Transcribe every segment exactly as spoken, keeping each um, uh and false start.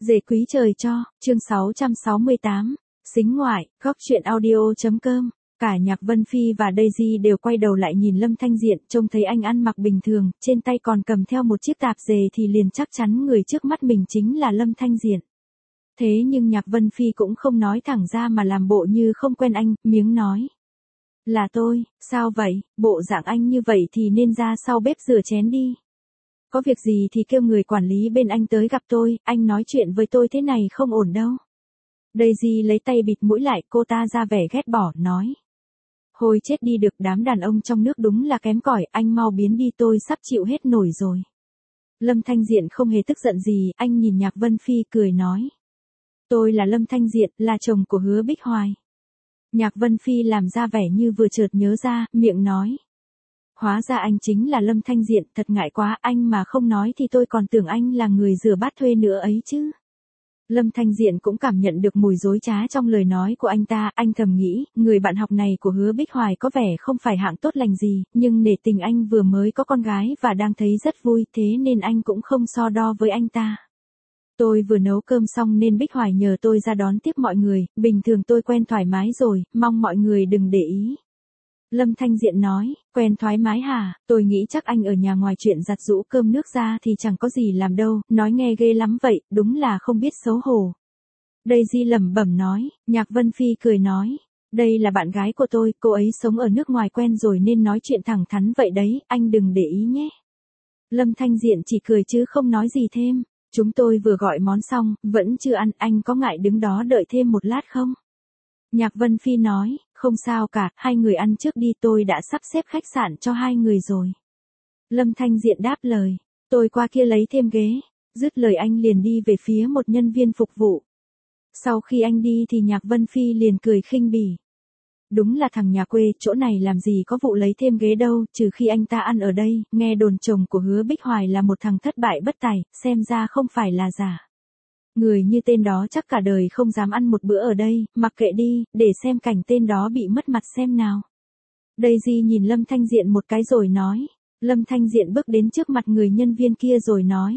Dề quý trời cho, chương sáu trăm sáu mươi tám, xính ngoại, góc truyện audio.com. Cả Nhạc Vân Phi và Daisy đều quay đầu lại nhìn Lâm Thanh Diện, trông thấy anh ăn mặc bình thường, trên tay còn cầm theo một chiếc tạp dề thì liền chắc chắn người trước mắt mình chính là Lâm Thanh Diện. Thế nhưng Nhạc Vân Phi cũng không nói thẳng ra mà làm bộ như không quen anh, miếng nói. Là tôi, sao vậy, bộ dạng anh như vậy thì nên ra sau bếp rửa chén đi. Có việc gì thì kêu người quản lý bên anh tới gặp tôi, anh nói chuyện với tôi thế này không ổn đâu. Daisy lấy tay bịt mũi lại, cô ta ra vẻ ghét bỏ, nói. Hồi chết đi được, đám đàn ông trong nước đúng là kém cỏi, anh mau biến đi, tôi sắp chịu hết nổi rồi. Lâm Thanh Diện không hề tức giận gì, anh nhìn Nhạc Vân Phi cười nói. Tôi là Lâm Thanh Diện, là chồng của Hứa Bích Hoài. Nhạc Vân Phi làm ra vẻ như vừa chợt nhớ ra, miệng nói. Hóa ra anh chính là Lâm Thanh Diện, thật ngại quá, anh mà không nói thì tôi còn tưởng anh là người rửa bát thuê nữa ấy chứ. Lâm Thanh Diện cũng cảm nhận được mùi dối trá trong lời nói của anh ta, anh thầm nghĩ, người bạn học này của Hứa Bích Hoài có vẻ không phải hạng tốt lành gì, nhưng nể tình anh vừa mới có con gái và đang thấy rất vui, thế nên anh cũng không so đo với anh ta. Tôi vừa nấu cơm xong nên Bích Hoài nhờ tôi ra đón tiếp mọi người, bình thường tôi quen thoải mái rồi, mong mọi người đừng để ý. Lâm Thanh Diện nói, quen thoải mái hả, tôi nghĩ chắc anh ở nhà ngoài chuyện giặt giũ cơm nước ra thì chẳng có gì làm đâu, nói nghe ghê lắm vậy, đúng là không biết xấu hổ. Daisy lẩm bẩm nói, Nhạc Vân Phi cười nói, đây là bạn gái của tôi, cô ấy sống ở nước ngoài quen rồi nên nói chuyện thẳng thắn vậy đấy, anh đừng để ý nhé. Lâm Thanh Diện chỉ cười chứ không nói gì thêm, chúng tôi vừa gọi món xong, vẫn chưa ăn, anh có ngại đứng đó đợi thêm một lát không? Nhạc Vân Phi nói, không sao cả, hai người ăn trước đi, tôi đã sắp xếp khách sạn cho hai người rồi. Lâm Thanh Diện đáp lời, tôi qua kia lấy thêm ghế, dứt lời anh liền đi về phía một nhân viên phục vụ. Sau khi anh đi thì Nhạc Vân Phi liền cười khinh bỉ. Đúng là thằng nhà quê, chỗ này làm gì có vụ lấy thêm ghế đâu, trừ khi anh ta ăn ở đây, nghe đồn chồng của Hứa Bích Hoài là một thằng thất bại bất tài, xem ra không phải là giả. Người như tên đó chắc cả đời không dám ăn một bữa ở đây, mặc kệ đi, để xem cảnh tên đó bị mất mặt xem nào. Daisy nhìn Lâm Thanh Diện một cái rồi nói. Lâm Thanh Diện bước đến trước mặt người nhân viên kia rồi nói.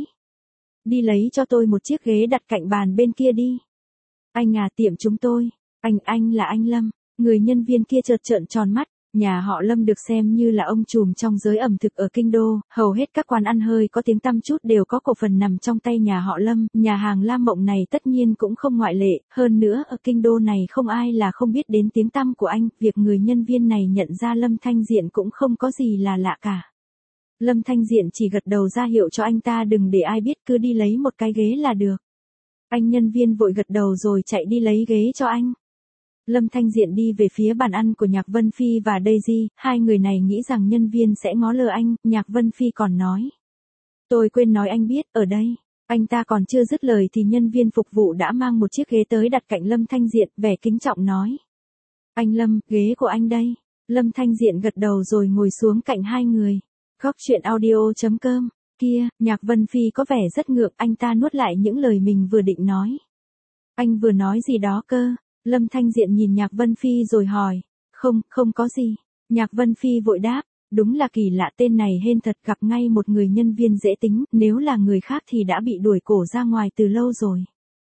Đi lấy cho tôi một chiếc ghế đặt cạnh bàn bên kia đi. Anh à, tiệm chúng tôi. Anh, anh là anh Lâm. Người nhân viên kia chợt trợn tròn mắt. Nhà họ Lâm được xem như là ông trùm trong giới ẩm thực ở Kinh Đô, hầu hết các quán ăn hơi có tiếng tăm chút đều có cổ phần nằm trong tay nhà họ Lâm, nhà hàng Lam Mộng này tất nhiên cũng không ngoại lệ, hơn nữa ở Kinh Đô này không ai là không biết đến tiếng tăm của anh, việc người nhân viên này nhận ra Lâm Thanh Diện cũng không có gì là lạ cả. Lâm Thanh Diện chỉ gật đầu ra hiệu cho anh ta đừng để ai biết, cứ đi lấy một cái ghế là được. Anh nhân viên vội gật đầu rồi chạy đi lấy ghế cho anh. Lâm Thanh Diện đi về phía bàn ăn của Nhạc Vân Phi và Daisy, hai người này nghĩ rằng nhân viên sẽ ngó lơ anh, Nhạc Vân Phi còn nói. Tôi quên nói anh biết, ở đây, anh ta còn chưa dứt lời thì nhân viên phục vụ đã mang một chiếc ghế tới đặt cạnh Lâm Thanh Diện, vẻ kính trọng nói. Anh Lâm, ghế của anh đây. Lâm Thanh Diện gật đầu rồi ngồi xuống cạnh hai người. Góc truyện audio.com, kia, Nhạc Vân Phi có vẻ rất ngượng, anh ta nuốt lại những lời mình vừa định nói. Anh vừa nói gì đó cơ? Lâm Thanh Diện nhìn Nhạc Vân Phi rồi hỏi. Không, không có gì. Nhạc Vân Phi vội đáp. Đúng là kỳ lạ, tên này hên thật, gặp ngay một người nhân viên dễ tính, nếu là người khác thì đã bị đuổi cổ ra ngoài từ lâu rồi.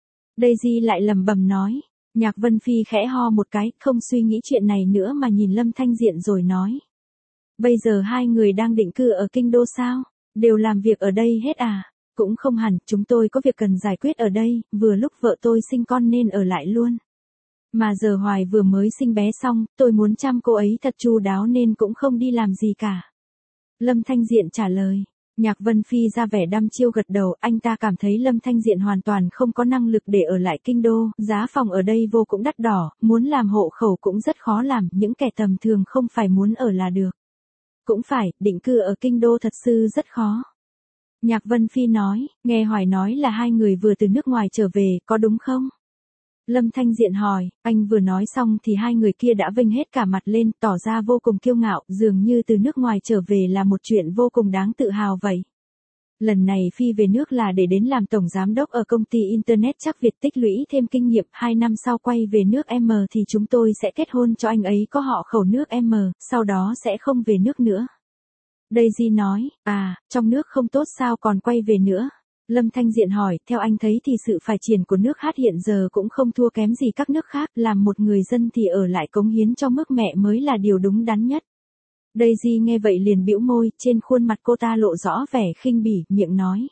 Daisy lại lẩm bẩm nói. Nhạc Vân Phi khẽ ho một cái, không suy nghĩ chuyện này nữa mà nhìn Lâm Thanh Diện rồi nói. Bây giờ hai người đang định cư ở Kinh Đô sao? Đều làm việc ở đây hết à? Cũng không hẳn, chúng tôi có việc cần giải quyết ở đây, vừa lúc vợ tôi sinh con nên ở lại luôn. Mà giờ Hoài vừa mới sinh bé xong, tôi muốn chăm cô ấy thật chu đáo nên cũng không đi làm gì cả. Lâm Thanh Diện trả lời. Nhạc Vân Phi ra vẻ đăm chiêu gật đầu, anh ta cảm thấy Lâm Thanh Diện hoàn toàn không có năng lực để ở lại Kinh Đô, giá phòng ở đây vô cùng đắt đỏ, muốn làm hộ khẩu cũng rất khó làm, những kẻ tầm thường không phải muốn ở là được. Cũng phải, định cư ở Kinh Đô thật sự rất khó. Nhạc Vân Phi nói, nghe Hoài nói là hai người vừa từ nước ngoài trở về, có đúng không? Lâm Thanh Diện hỏi, anh vừa nói xong thì hai người kia đã vênh hết cả mặt lên, tỏ ra vô cùng kiêu ngạo, dường như từ nước ngoài trở về là một chuyện vô cùng đáng tự hào vậy. Lần này Phi về nước là để đến làm tổng giám đốc ở công ty Internet chắc Việt, tích lũy thêm kinh nghiệm, hai năm sau quay về nước M thì chúng tôi sẽ kết hôn cho anh ấy có họ khẩu nước M, sau đó sẽ không về nước nữa. Daisy nói, à, trong nước không tốt sao còn quay về nữa. Lâm Thanh Diện hỏi, theo anh thấy thì sự phát triển của nước hát hiện giờ cũng không thua kém gì các nước khác, làm một người dân thì ở lại cống hiến cho nước mẹ mới là điều đúng đắn nhất. Daisy nghe vậy liền bĩu môi, trên khuôn mặt cô ta lộ rõ vẻ khinh bỉ, miệng nói.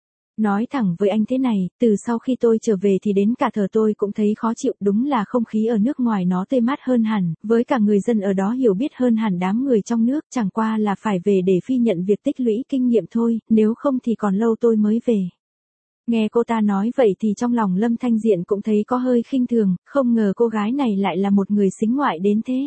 Nói thẳng với anh thế này, từ sau khi tôi trở về thì đến cả thở tôi cũng thấy khó chịu, đúng là không khí ở nước ngoài nó tươi mát hơn hẳn, với cả người dân ở đó hiểu biết hơn hẳn đám người trong nước, chẳng qua là phải về để phi nhận việc tích lũy kinh nghiệm thôi, nếu không thì còn lâu tôi mới về. Nghe cô ta nói vậy thì trong lòng Lâm Thanh Diện cũng thấy có hơi khinh thường, không ngờ cô gái này lại là một người sính ngoại đến thế.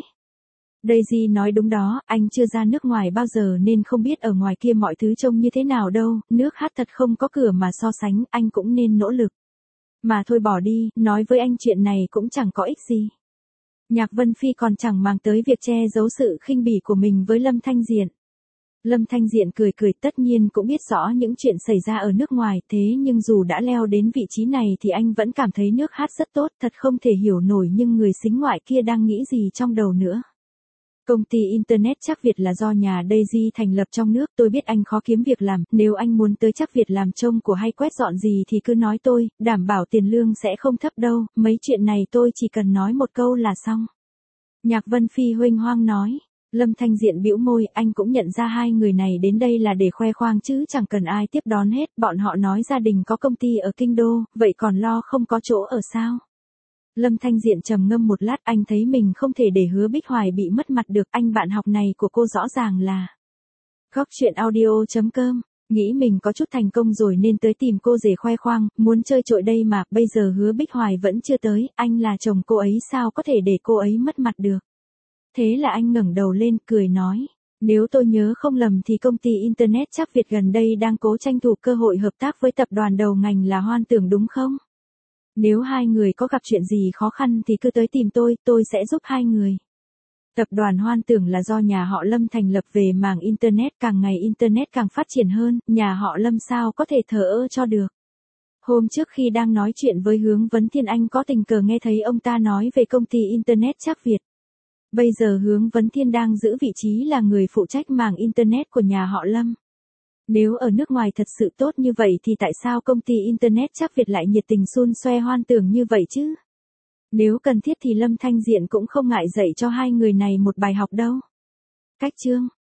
Daisy nói đúng đó, anh chưa ra nước ngoài bao giờ nên không biết ở ngoài kia mọi thứ trông như thế nào đâu, nước hát thật không có cửa mà so sánh, anh cũng nên nỗ lực. Mà thôi bỏ đi, nói với anh chuyện này cũng chẳng có ích gì. Nhạc Vân Phi còn chẳng mang tới việc che giấu sự khinh bỉ của mình với Lâm Thanh Diện. Lâm Thanh Diện cười cười, tất nhiên cũng biết rõ những chuyện xảy ra ở nước ngoài, thế nhưng dù đã leo đến vị trí này thì anh vẫn cảm thấy nước hát rất tốt, thật không thể hiểu nổi nhưng người sính ngoại kia đang nghĩ gì trong đầu nữa. Công ty Internet Chắc Việt là do nhà Daisy thành lập trong nước, tôi biết anh khó kiếm việc làm, nếu anh muốn tới Chắc Việt làm trông của hay quét dọn gì thì cứ nói tôi, đảm bảo tiền lương sẽ không thấp đâu, mấy chuyện này tôi chỉ cần nói một câu là xong. Nhạc Vân Phi huênh hoang nói. Lâm Thanh Diện bĩu môi, anh cũng nhận ra hai người này đến đây là để khoe khoang chứ chẳng cần ai tiếp đón hết, bọn họ nói gia đình có công ty ở Kinh Đô, vậy còn lo không có chỗ ở sao? Lâm Thanh Diện trầm ngâm một lát, anh thấy mình không thể để Hứa Bích Hoài bị mất mặt được, anh bạn học này của cô rõ ràng là góc chuyện audio chấm com, nghĩ mình có chút thành công rồi nên tới tìm cô rể khoe khoang, muốn chơi trội đây mà, bây giờ Hứa Bích Hoài vẫn chưa tới, anh là chồng cô ấy sao có thể để cô ấy mất mặt được. Thế là anh ngẩng đầu lên, cười nói, nếu tôi nhớ không lầm thì công ty Internet Chắc Việt gần đây đang cố tranh thủ cơ hội hợp tác với tập đoàn đầu ngành là Hoan Tưởng đúng không? Nếu hai người có gặp chuyện gì khó khăn thì cứ tới tìm tôi, tôi sẽ giúp hai người. Tập đoàn Hoan Tưởng là do nhà họ Lâm thành lập về mảng Internet, càng ngày Internet càng phát triển hơn, nhà họ Lâm sao có thể thờ ơ cho được. Hôm trước khi đang nói chuyện với Hướng Vấn Thiên anh có tình cờ nghe thấy ông ta nói về công ty Internet Chắc Việt. Bây giờ Hướng Vấn Thiên đang giữ vị trí là người phụ trách mảng Internet của nhà họ Lâm. Nếu ở nước ngoài thật sự tốt như vậy thì tại sao công ty Internet Chắc Việt lại nhiệt tình xun xoe Hoan Tưởng như vậy chứ? Nếu cần thiết thì Lâm Thanh Diện cũng không ngại dạy cho hai người này một bài học đâu. Cách chương